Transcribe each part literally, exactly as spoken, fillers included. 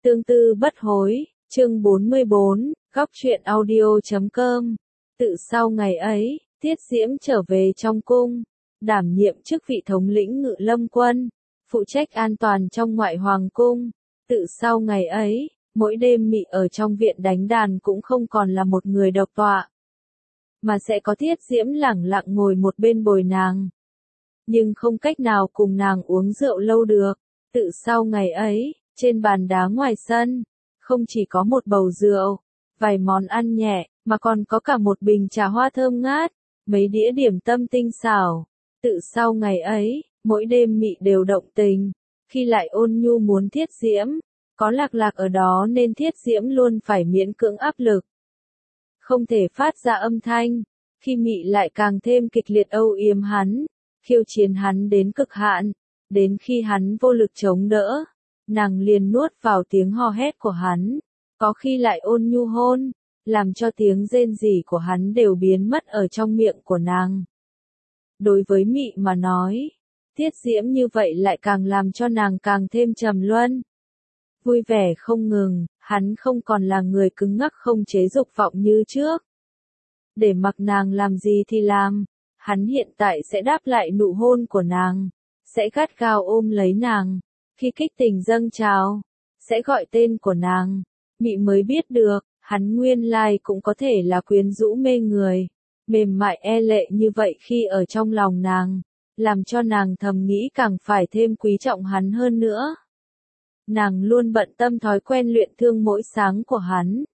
Tương tư bất hối, chương bốn mươi bốn, góc truyện audio chấm com. Tự sau ngày ấy, Tiết Diễm trở về trong cung, đảm nhiệm chức vị thống lĩnh Ngự Lâm quân, phụ trách an toàn trong ngoại hoàng cung. Tự sau ngày ấy, mỗi đêm Mị ở trong viện đánh đàn cũng không còn là một người độc tọa, mà sẽ có Tiết Diễm lẳng lặng ngồi một bên bồi nàng. Nhưng không cách nào cùng nàng uống rượu lâu được. Tự sau ngày ấy, trên bàn đá ngoài sân, không chỉ có một bầu rượu, vài món ăn nhẹ, mà còn có cả một bình trà hoa thơm ngát, mấy đĩa điểm tâm tinh xảo. Tự sau ngày ấy, mỗi đêm Mị đều động tình, khi lại ôn nhu muốn Thiết Diễm, có Lạc Lạc ở đó nên Thiết Diễm luôn phải miễn cưỡng áp lực, không thể phát ra âm thanh. Khi Mị lại càng thêm kịch liệt âu yếm hắn, khiêu chiến hắn đến cực hạn, đến khi hắn vô lực chống đỡ, nàng liền nuốt vào tiếng hò hét của hắn, có khi lại ôn nhu hôn, làm cho tiếng rên rỉ của hắn đều biến mất ở trong miệng của nàng. Đối với Mị mà nói, Tiết Diễm như vậy lại càng làm cho nàng càng thêm trầm luân. Vui vẻ không ngừng, hắn không còn là người cứng ngắc không chế dục vọng như trước. Để mặc nàng làm gì thì làm, hắn hiện tại sẽ đáp lại nụ hôn của nàng, sẽ gắt gao ôm lấy nàng, khi kích tình dâng trào, sẽ gọi tên của nàng. Mị mới biết được, hắn nguyên lai cũng có thể là quyến rũ mê người, mềm mại e lệ như vậy khi ở trong lòng nàng, làm cho nàng thầm nghĩ càng phải thêm quý trọng hắn hơn nữa. Nàng luôn bận tâm thói quen luyện thương mỗi sáng của hắn.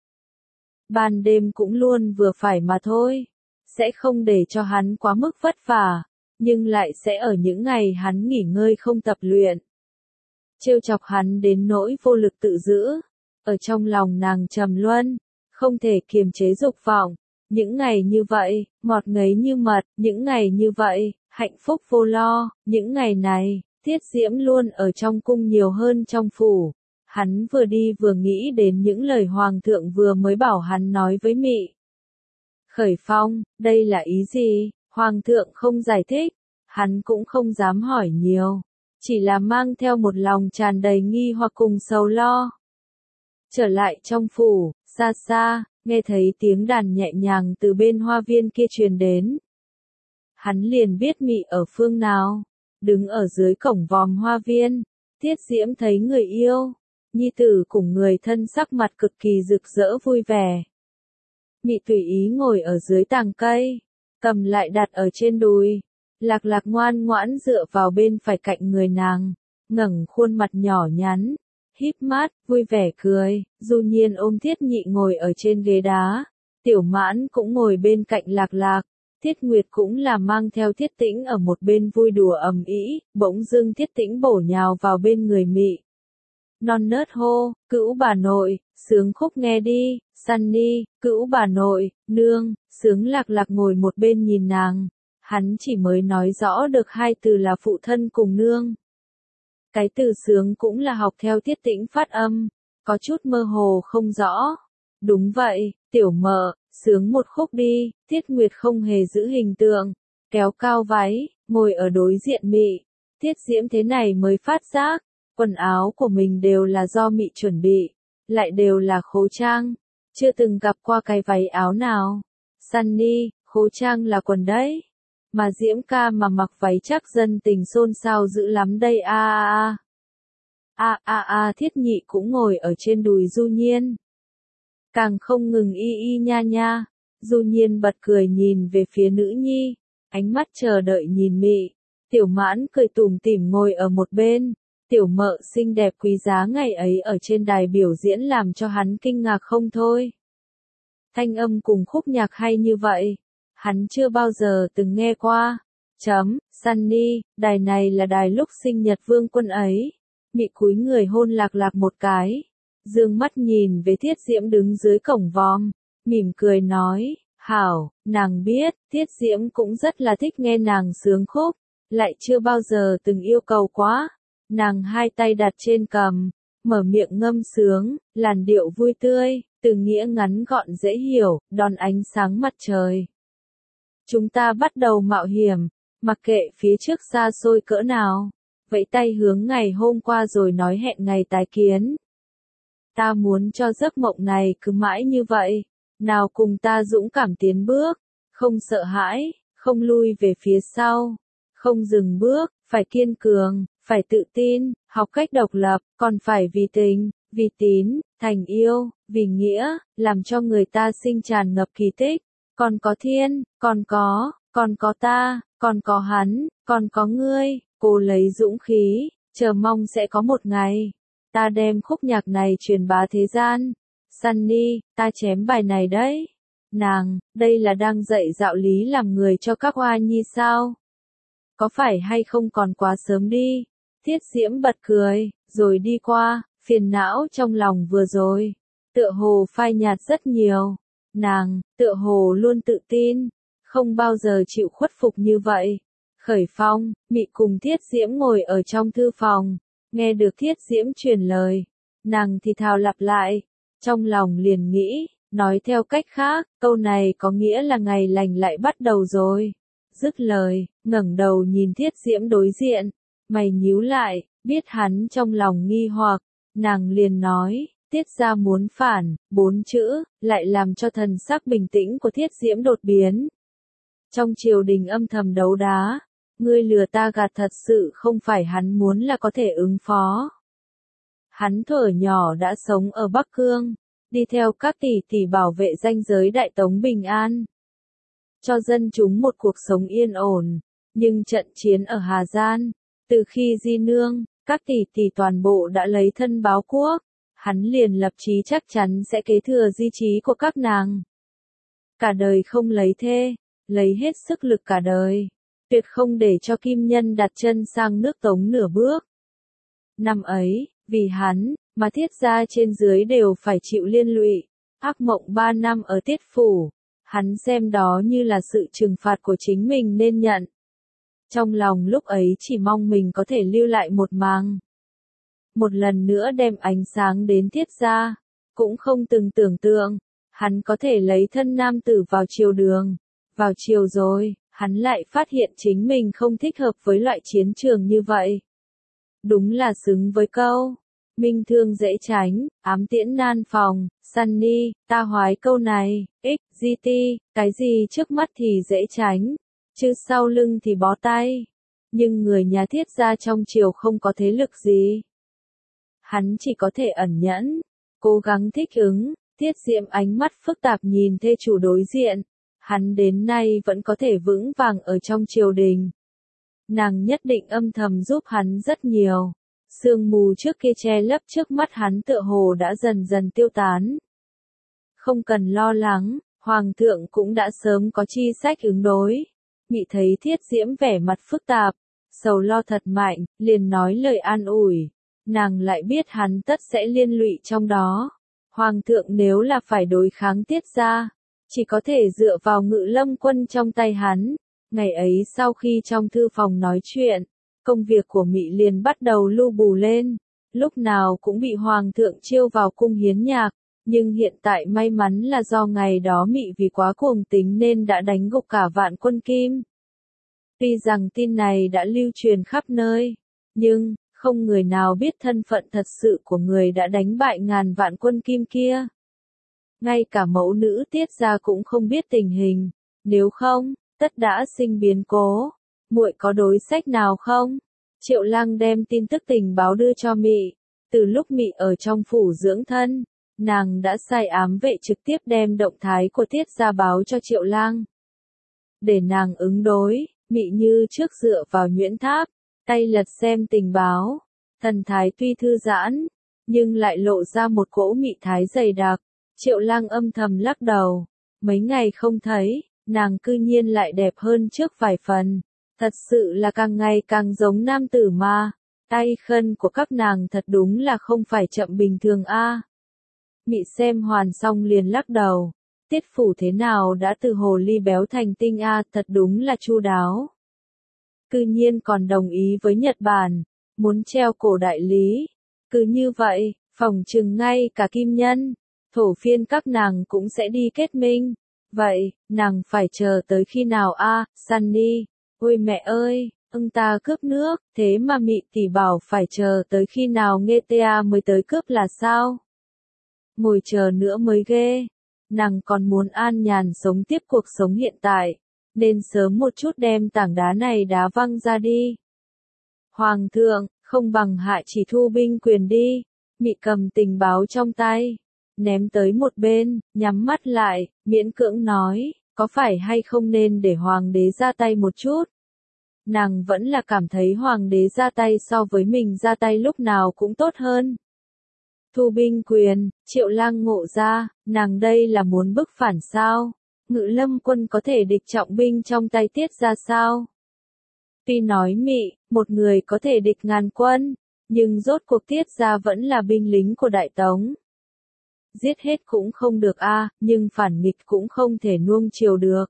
Ban đêm cũng luôn vừa phải mà thôi, sẽ không để cho hắn quá mức vất vả, nhưng lại sẽ ở những ngày hắn nghỉ ngơi không tập luyện, trêu chọc hắn đến nỗi vô lực tự giữ. Ở trong lòng nàng trầm luân, không thể kiềm chế dục vọng. Những ngày như vậy, ngọt ngấy như mật, những ngày như vậy, hạnh phúc vô lo. Những ngày này, Tiết Diễm luôn ở trong cung nhiều hơn trong phủ. Hắn vừa đi vừa nghĩ đến những lời hoàng thượng vừa mới bảo hắn nói với Mị. Khởi Phong, đây là ý gì? Hoàng thượng không giải thích, hắn cũng không dám hỏi nhiều, chỉ là mang theo một lòng tràn đầy nghi hoặc cùng sầu lo. Trở lại trong phủ, xa xa, nghe thấy tiếng đàn nhẹ nhàng từ bên hoa viên kia truyền đến. Hắn liền biết Mị ở phương nào, đứng ở dưới cổng vòm hoa viên. Tiết Diễm thấy người yêu, nhi tử cùng người thân sắc mặt cực kỳ rực rỡ vui vẻ. Mị tùy ý ngồi ở dưới tàng cây, cầm lại đặt ở trên đùi. Lạc Lạc ngoan ngoãn dựa vào bên phải cạnh người nàng, ngẩng khuôn mặt nhỏ nhắn, híp mắt, vui vẻ cười. Du Nhiên ôm Thiết Nhị ngồi ở trên ghế đá, Tiểu Mãn cũng ngồi bên cạnh Lạc Lạc. Thiết Nguyệt cũng là mang theo Thiết Tĩnh ở một bên vui đùa ầm ĩ. Bỗng dưng Thiết Tĩnh bổ nhào vào bên người Mị, non nớt hô, cữu bà nội, sướng khúc nghe đi. Sunny, cữu bà nội, nương, sướng. Lạc Lạc ngồi một bên nhìn nàng, hắn chỉ mới nói rõ được hai từ là phụ thân cùng nương. Cái từ sướng cũng là học theo Thiết Tĩnh phát âm, có chút mơ hồ không rõ. Đúng vậy, Tiểu Mợ, sướng một khúc đi. Thiết Nguyệt không hề giữ hình tượng, kéo cao váy, ngồi ở đối diện Mị. Tiết Diễm thế này mới phát giác, quần áo của mình đều là do Mị chuẩn bị, lại đều là khố trang, chưa từng gặp qua cái váy áo nào. Sunny, khố trang là quần đấy, mà Diễm ca mà mặc váy chắc dân tình xôn xao dữ lắm đây a a a. A a a. Thiết Nhị cũng ngồi ở trên đùi Du Nhiên, càng không ngừng y y nha nha. Du Nhiên bật cười nhìn về phía nữ nhi, ánh mắt chờ đợi nhìn Mị. Tiểu Mãn cười tủm tỉm ngồi ở một bên. Tiểu Mợ xinh đẹp quý giá ngày ấy ở trên đài biểu diễn làm cho hắn kinh ngạc không thôi. Thanh âm cùng khúc nhạc hay như vậy, hắn chưa bao giờ từng nghe qua. Chấm, Sunny, đài này là đài lúc sinh nhật vương quân ấy. Mị cúi người hôn Lạc Lạc một cái, dương mắt nhìn về Thiết Diễm đứng dưới cổng vòm, mỉm cười nói, hảo. Nàng biết, Thiết Diễm cũng rất là thích nghe nàng sướng khúc, lại chưa bao giờ từng yêu cầu quá. Nàng hai tay đặt trên cằm, mở miệng ngâm sướng, làn điệu vui tươi, từ nghĩa ngắn gọn dễ hiểu, đón ánh sáng mặt trời. Chúng ta bắt đầu mạo hiểm, mặc kệ phía trước xa xôi cỡ nào, vẫy tay hướng ngày hôm qua rồi nói hẹn ngày tái kiến. Ta muốn cho giấc mộng này cứ mãi như vậy. Nào cùng ta dũng cảm tiến bước, không sợ hãi, không lui về phía sau, không dừng bước, phải kiên cường, phải tự tin, học cách độc lập, còn phải vì tình, vì tín, thành yêu, vì nghĩa, làm cho người ta sinh tràn ngập kỳ tích. Còn có thiên, còn có, còn có ta, còn có hắn, còn có ngươi, cô lấy dũng khí, chờ mong sẽ có một ngày. Ta đem khúc nhạc này truyền bá thế gian. Sunny, ta chém bài này đấy. Nàng, đây là đang dạy đạo lý làm người cho các oa nhi sao? Có phải hay không còn quá sớm đi? Thiết Diễm bật cười, rồi đi qua, phiền não trong lòng vừa rồi. Tựa hồ phai nhạt rất nhiều. Nàng, tựa hồ luôn tự tin, không bao giờ chịu khuất phục như vậy. Khởi Phong, Mị cùng Thiết Diễm ngồi ở trong thư phòng, nghe được Thiết Diễm truyền lời. Nàng thì thào lặp lại, trong lòng liền nghĩ, nói theo cách khác, câu này có nghĩa là ngày lành lại bắt đầu rồi. Dứt lời, ngẩng đầu nhìn Thiết Diễm đối diện, mày nhíu lại, biết hắn trong lòng nghi hoặc, nàng liền nói, Tiết gia muốn phản, bốn chữ, lại làm cho thần sắc bình tĩnh của Thiết Diễm đột biến. Trong triều đình âm thầm đấu đá, ngươi lừa ta gạt thật sự không phải hắn muốn là có thể ứng phó. Hắn thuở nhỏ đã sống ở Bắc Cương, đi theo các tỷ tỷ bảo vệ ranh giới Đại Tống bình an, cho dân chúng một cuộc sống yên ổn, nhưng trận chiến ở Hà Giang, từ khi Di Nương, các tỷ tỷ toàn bộ đã lấy thân báo quốc, hắn liền lập chí chắc chắn sẽ kế thừa di chí của các nàng. Cả đời không lấy thê, lấy hết sức lực cả đời, tuyệt không để cho Kim Nhân đặt chân sang nước Tống nửa bước. Năm ấy, vì hắn, mà Thiết gia trên dưới đều phải chịu liên lụy, ác mộng ba năm ở Tiết phủ, hắn xem đó như là sự trừng phạt của chính mình nên nhận. Trong lòng lúc ấy chỉ mong mình có thể lưu lại một màng. Một lần nữa đem ánh sáng đến Thiết gia, cũng không từng tưởng tượng, hắn có thể lấy thân nam tử vào triều đường. Vào triều rồi, hắn lại phát hiện chính mình không thích hợp với loại chiến trường như vậy. Đúng là xứng với câu, minh thương dễ tránh, ám tiễn nan phòng. Sunny, ta hoái câu này, ích giê tê, cái gì trước mắt thì dễ tránh, chứ sau lưng thì bó tay. Nhưng người nhà Thiết gia trong triều không có thế lực gì. Hắn chỉ có thể ẩn nhẫn, cố gắng thích ứng. Thiết Diễm ánh mắt phức tạp nhìn thê chủ đối diện. Hắn đến nay vẫn có thể vững vàng ở trong triều đình. Nàng nhất định âm thầm giúp hắn rất nhiều. Sương mù trước kia che lấp trước mắt hắn tựa hồ đã dần dần tiêu tán. Không cần lo lắng, Hoàng thượng cũng đã sớm có chi sách ứng đối. Mị thấy Thiết Diễm vẻ mặt phức tạp, sầu lo thật mạnh, liền nói lời an ủi. Nàng lại biết hắn tất sẽ liên lụy trong đó. Hoàng thượng nếu là phải đối kháng Tiết gia, chỉ có thể dựa vào Ngự Lâm quân trong tay hắn. Ngày ấy sau khi trong thư phòng nói chuyện, công việc của Mị liền bắt đầu lu bù lên, lúc nào cũng bị Hoàng thượng chiêu vào cung hiến nhạc, nhưng hiện tại may mắn là do ngày đó Mị vì quá cuồng tính nên đã đánh gục cả Vạn Quân Kim. Tuy rằng tin này đã lưu truyền khắp nơi, nhưng không người nào biết thân phận thật sự của người đã đánh bại ngàn Vạn Quân Kim kia. Ngay cả mẫu nữ Tiết gia cũng không biết tình hình, nếu không, tất đã sinh biến cố. Muội có đối sách nào không? Triệu Lăng đem tin tức tình báo đưa cho Mị. Từ lúc Mị ở trong phủ dưỡng thân, nàng đã sai ám vệ trực tiếp đem động thái của Tiết gia báo cho Triệu Lăng. Để nàng ứng đối, Mị như trước dựa vào nhuyễn tháp, tay lật xem tình báo. Thần thái tuy thư giãn, nhưng lại lộ ra một cỗ mị thái dày đặc. Triệu Lăng âm thầm lắc đầu. Mấy ngày không thấy, nàng cư nhiên lại đẹp hơn trước vài phần. Thật sự là càng ngày càng giống nam tử mà. Tay khân của các nàng thật đúng là không phải chậm bình thường a. À. Mị xem hoàn xong liền lắc đầu. Tiết phủ thế nào đã từ hồ ly béo thành tinh a, à, thật đúng là chu đáo. Cư nhiên còn đồng ý với Nhật Bản, muốn treo cổ đại lý. Cứ như vậy, phỏng chừng ngay cả Kim Nhân, thổ phiên các nàng cũng sẽ đi kết minh. Vậy, nàng phải chờ tới khi nào a, à, Sunny? Ôi mẹ ơi, ưng ta cướp nước, thế mà Mị tỷ bảo phải chờ tới khi nào nghe ta mới tới cướp là sao? ngồi chờ nữa mới ghê. Nàng còn muốn an nhàn sống tiếp cuộc sống hiện tại, nên sớm một chút đem tảng đá này đá văng ra đi. Hoàng thượng, không bằng hạ chỉ thu binh quyền đi. Mị cầm tình báo trong tay, ném tới một bên, nhắm mắt lại, miễn cưỡng nói, có phải hay không nên để hoàng đế ra tay một chút. Nàng vẫn là cảm thấy hoàng đế ra tay so với mình ra tay lúc nào cũng tốt hơn. Thu binh quyền, Triệu Lang ngộ ra, nàng đây là muốn bức phản sao? Ngự lâm quân có thể địch trọng binh trong tay Tiết ra sao? Tuy nói Mị, một người có thể địch ngàn quân, nhưng rốt cuộc Tiết ra vẫn là binh lính của Đại Tống. Giết hết cũng không được a, nhưng phản nghịch cũng không thể nuông chiều được.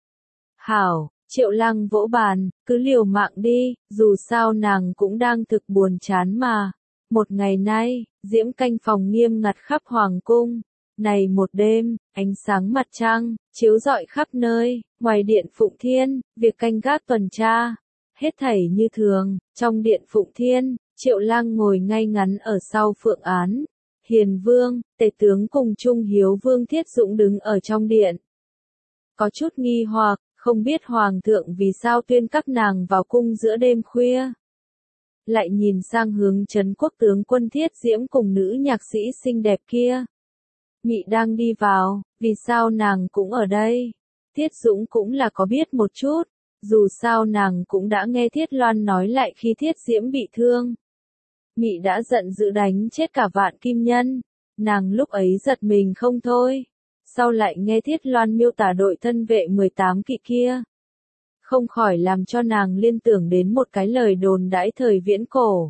Hảo, Triệu Lang vỗ bàn, cứ liều mạng đi, dù sao nàng cũng đang thực buồn chán mà. Một ngày nay, diễm canh phòng nghiêm ngặt khắp hoàng cung. Này một đêm, ánh sáng mặt trăng, chiếu rọi khắp nơi, ngoài điện Phụng Thiên, việc canh gác tuần tra. Hết thảy như thường, trong điện Phụng Thiên, Triệu Lang ngồi ngay ngắn ở sau phượng án. Hiền Vương, Tể tướng cùng Trung Hiếu Vương Thiết Dũng đứng ở trong điện. Có chút nghi hoặc, không biết Hoàng thượng vì sao tuyên các nàng vào cung giữa đêm khuya. Lại nhìn sang hướng Trấn Quốc tướng quân Thiết Diễm cùng nữ nhạc sĩ xinh đẹp kia. Mị đang đi vào, vì sao nàng cũng ở đây? Thiết Dũng cũng là có biết một chút, dù sao nàng cũng đã nghe Thiết Loan nói lại khi Thiết Diễm bị thương. Mị đã giận dữ đánh chết cả vạn kim nhân, nàng lúc ấy giật mình không thôi. Sau lại nghe Thiết Loan miêu tả đội thân vệ mười tám kỵ kia. Không khỏi làm cho nàng liên tưởng đến một cái lời đồn đãi thời viễn cổ.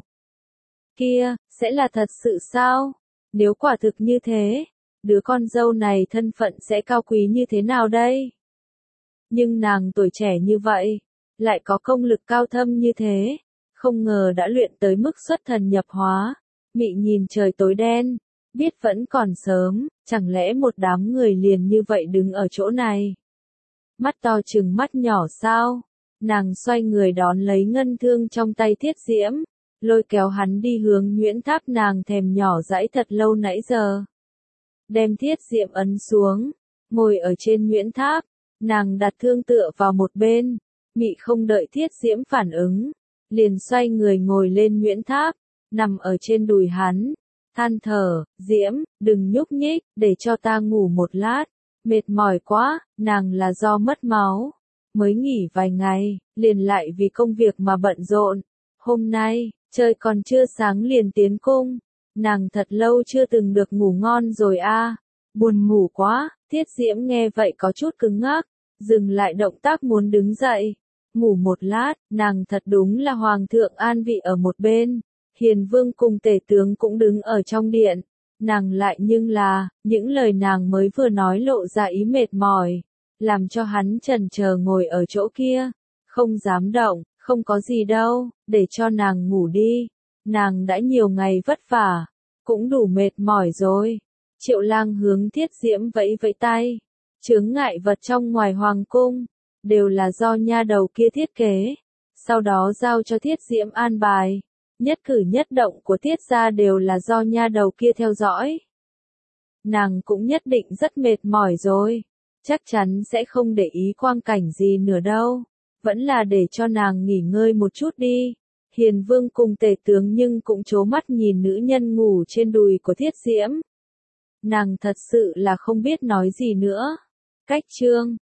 Kia, sẽ là thật sự sao? Nếu quả thực như thế, đứa con dâu này thân phận sẽ cao quý như thế nào đây? Nhưng nàng tuổi trẻ như vậy, lại có công lực cao thâm như thế, không ngờ đã luyện tới mức xuất thần nhập hóa. Mị nhìn trời tối đen, biết vẫn còn sớm, chẳng lẽ một đám người liền như vậy đứng ở chỗ này? Mắt to trừng mắt nhỏ sao? Nàng xoay người đón lấy ngân thương trong tay Thiết Diễm, lôi kéo hắn đi hướng Nguyễn Tháp nàng thèm nhỏ dãi thật lâu nãy giờ. Đem Thiết Diễm ấn xuống, ngồi ở trên Nguyễn Tháp, nàng đặt thương tựa vào một bên. Mị không đợi Thiết Diễm phản ứng, liền xoay người ngồi lên Nguyễn Tháp, nằm ở trên đùi hắn, than thở, Diễm, đừng nhúc nhích, để cho ta ngủ một lát, mệt mỏi quá. Nàng là do mất máu, mới nghỉ vài ngày, liền lại vì công việc mà bận rộn. Hôm nay, trời còn chưa sáng liền tiến cung, nàng thật lâu chưa từng được ngủ ngon rồi a. Buồn ngủ quá. Thiết Diễm nghe vậy có chút cứng ngắc, dừng lại động tác muốn đứng dậy. Ngủ một lát, nàng thật đúng là hoàng thượng an vị ở một bên, Hiền Vương cùng Tể tướng cũng đứng ở trong điện. Nàng lại nhưng là, những lời nàng mới vừa nói lộ ra ý mệt mỏi, làm cho hắn chần chờ ngồi ở chỗ kia, không dám động. Không có gì đâu, để cho nàng ngủ đi, nàng đã nhiều ngày vất vả, cũng đủ mệt mỏi rồi. Triệu Lang hướng Thiết Diễm vẫy vẫy tay, chướng ngại vật trong ngoài hoàng cung, đều là do nha đầu kia thiết kế, sau đó giao cho Thiết Diễm an bài. Nhất cử nhất động của Thiết gia đều là do nha đầu kia theo dõi. Nàng cũng nhất định rất mệt mỏi rồi, chắc chắn sẽ không để ý quang cảnh gì nữa đâu, vẫn là để cho nàng nghỉ ngơi một chút đi. Hiền Vương cùng Tể tướng nhưng cũng trố mắt nhìn nữ nhân ngủ trên đùi của Thiết Diễm. Nàng thật sự là không biết nói gì nữa. Cách chương